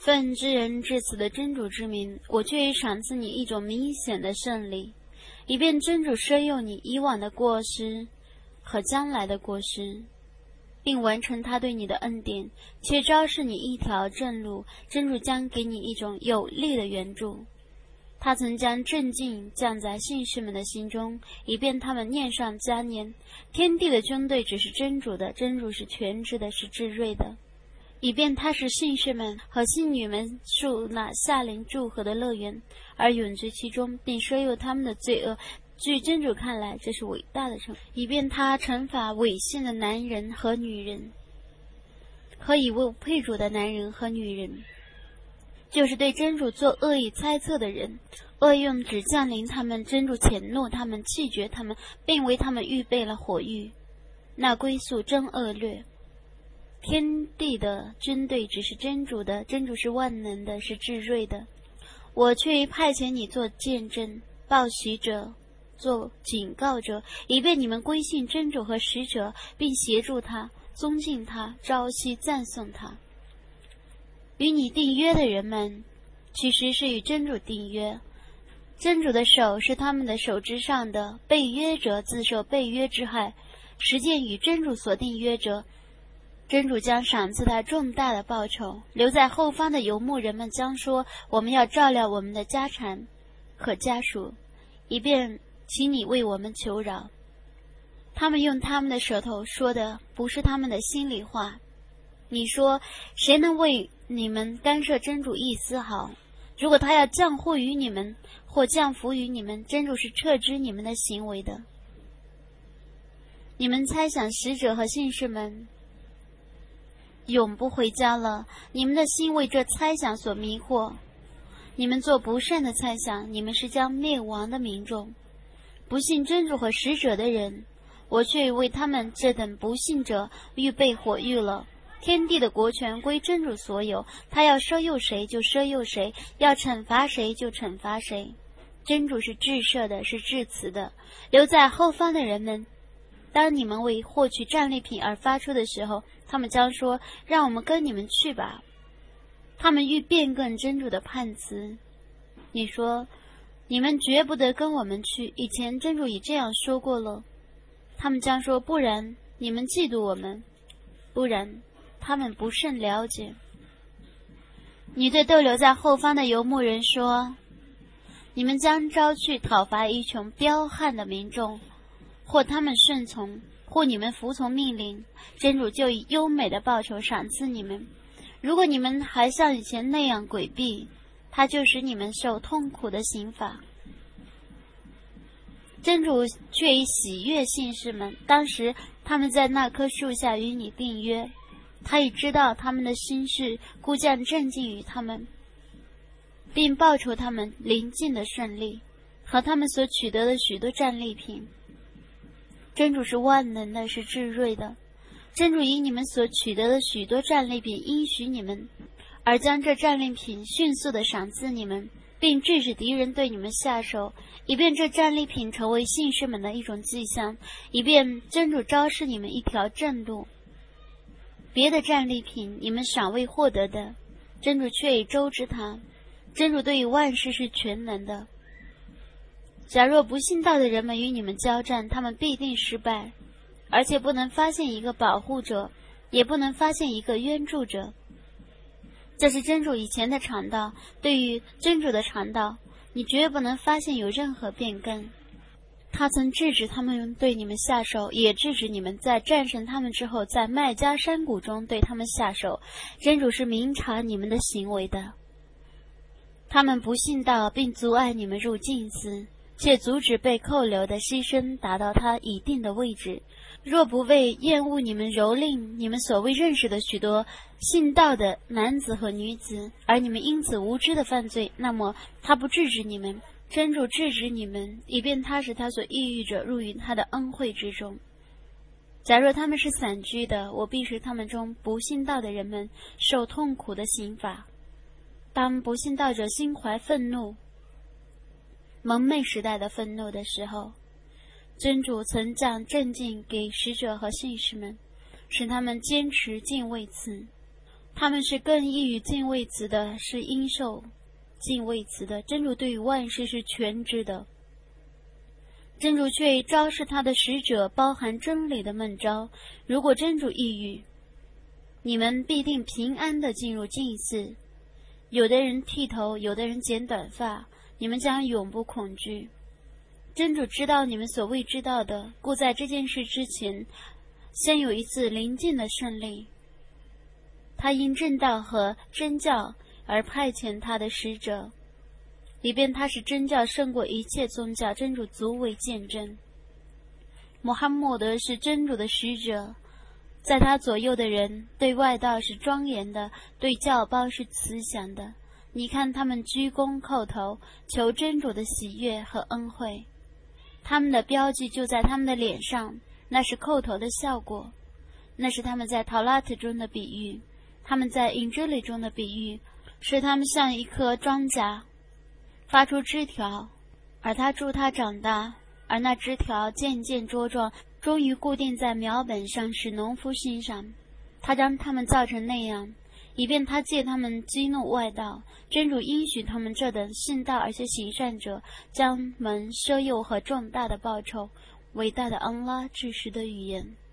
奉知人至此的真主之名，我却已赏赐你一种明显的胜利，以便真主赦宥你以往的过失和将来的过失，并完成他对你的恩典，且昭示你一条正路。真主将给你一种有力的援助。他曾将镇静降在信士们的心中，以便他们念上加念。天地的军队只是真主的，真主是全知的，是至睿的，以便他使信士们和信女们受那下临祝贺的乐园，而永居其中，并赦宥他们的罪恶。据真主看来，这是伟大的惩罚，以便他惩罚违信的男人和女人，和以为配主的男人和女人，就是对真主做恶意猜测的人。恶用只降临他们，真主谴怒他们，弃绝他们，并为他们预备了火狱，那归宿真恶劣。天地的军队只是真主的，真主是万能的，是至睿的。我却已派遣你做见证、报喜者、做警告者，以便你们归信真主和使者，并协助他、尊敬他、朝夕赞颂他。与你订约的人们，其实是与真主订约，真主的手是他们的手之上的，被约者自受被约之害，实践与真主所订约者，真主将赏赐他重大的报酬。留在后方的游牧人们将说，我们要照料我们的家产和家属，以便请你为我们求饶。他们用他们的舌头说的不是他们的心里话。你说，谁能为你们干涉真主一丝毫？如果他要降祸于你们，或降福于你们，真主是撤知你们的行为的。你们猜想使者和信士们永不回家了，你们的心为这猜想所迷惑。你们做不善的猜想，你们是将灭亡的民众。不信真主和使者的人，我却为他们这等不信者预备火狱了。天地的国权归真主所有，他要赦宥谁就赦宥谁，要惩罚谁就惩罚谁。真主是至赦的，是至慈的。留在后方的人们，当你们为获取战利品而发出的时候，他们将说，让我们跟你们去吧。他们欲变更真主的判词。你说，你们绝不得跟我们去，以前真主已这样说过了。他们将说，不然你们嫉妒我们，不然他们不甚了解。你对逗留在后方的游牧人说，你们将招去讨伐一群彪悍的民众，或他们顺从，或你们服从命令，真主就以优美的报酬赏赐你们。如果你们还像以前那样诡避，他就使你们受痛苦的刑罚。真主却以喜悦信士们，当时他们在那棵树下与你订约，他已知道他们的心事，故将镇静于他们，并报酬他们临近的顺利和他们所取得的许多战利品。真主是万能的，是至睿的。真主以你们所取得的许多战利品应许你们，而将这战利品迅速地赏赐你们，并制止敌人对你们下手，以便这战利品成为信士们的一种迹象，以便真主昭示你们一条正路。别的战利品你们尚未获得的，真主却已周知他。真主对于万事是全能的。假若不信道的人们与你们交战，他们必定失败，而且不能发现一个保护者，也不能发现一个援助者。这是真主以前的常道，对于真主的常道，你绝不能发现有任何变更。他曾制止他们对你们下手，也制止你们在战胜他们之后，在麦加山谷中对他们下手。真主是明察你们的行为的。他们不信道，并阻碍你们入禁寺，且阻止被扣留的牺牲达到他已定的位置。若不为厌恶你们蹂躏你们所未认识的许多信道的男子和女子，而你们因此无知的犯罪，那么他不制止你们。真主制止你们，以便他使他所抑郁者入于他的恩惠之中。假若他们是散居的，我必使他们中不信道的人们受痛苦的刑罚。当不信道者心怀愤怒，蒙昧时代的愤怒的时候，真主曾将镇静给使者和信士们，使他们坚持敬畏词。 他们是更易于敬畏词的，是应受敬畏词的。真主对于万事是全知的，真主却昭示他的使者包含真理的梦招。如果真主抑郁，你们必定平安地进入禁寺。有的人剃头，有的人剪短发，你们将永不恐惧。真主知道你们所未知道的，故在这件事之前，先有一次临近的胜利。他因正道和真教而派遣他的使者，以便他使真教胜过一切宗教。真主足为见证。穆罕默德是真主的使者，在他左右的人对外道是庄严的，对教胞是慈祥的。你看他们鞠躬叩头，求真主的喜悦和恩惠，他们的标记就在他们的脸上，那是叩头的效果。那是他们在陶拉特中的比喻，他们在隐之里中的比喻，是他们像一棵庄稼发出枝条，而他助它长大，而那枝条渐渐茁壮，终于固定在苗本上，使农夫欣赏。他将他们造成那样，以便他借他们激怒外道。真主应许他们这等信道而且行善者，将蒙赦宥和重大的报酬。伟大的安拉至实的语言。